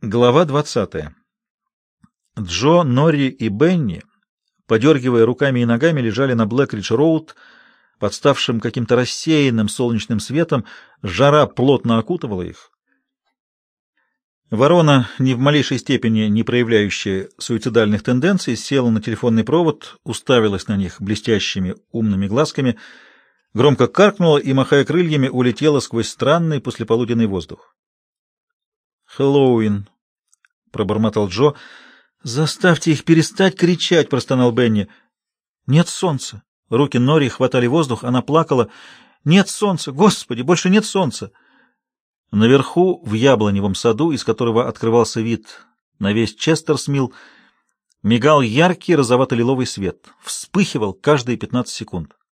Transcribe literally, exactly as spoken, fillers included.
Глава двадцатая. Джо, Норри и Бенни, подергивая руками и ногами, лежали на Блэкридж-роуд, подставшим каким-то рассеянным солнечным светом. Жара плотно окутывала их. Ворона, ни в малейшей степени не проявляющая суицидальных тенденций, села на телефонный провод, уставилась на них блестящими умными глазками, громко каркнула и, махая крыльями, улетела сквозь странный послеполуденный воздух. «Хэллоуин», — пробормотал Джо. «Заставьте их перестать кричать», — простонал Бенни. «Нет солнца». Руки Нори хватали воздух, она плакала. «Нет солнца! Господи, больше нет солнца!» Наверху, в яблоневом саду, из которого открывался вид на весь Честерсмилл, мигал яркий розовато-лиловый свет. Вспыхивал каждые пятнадцать секунд.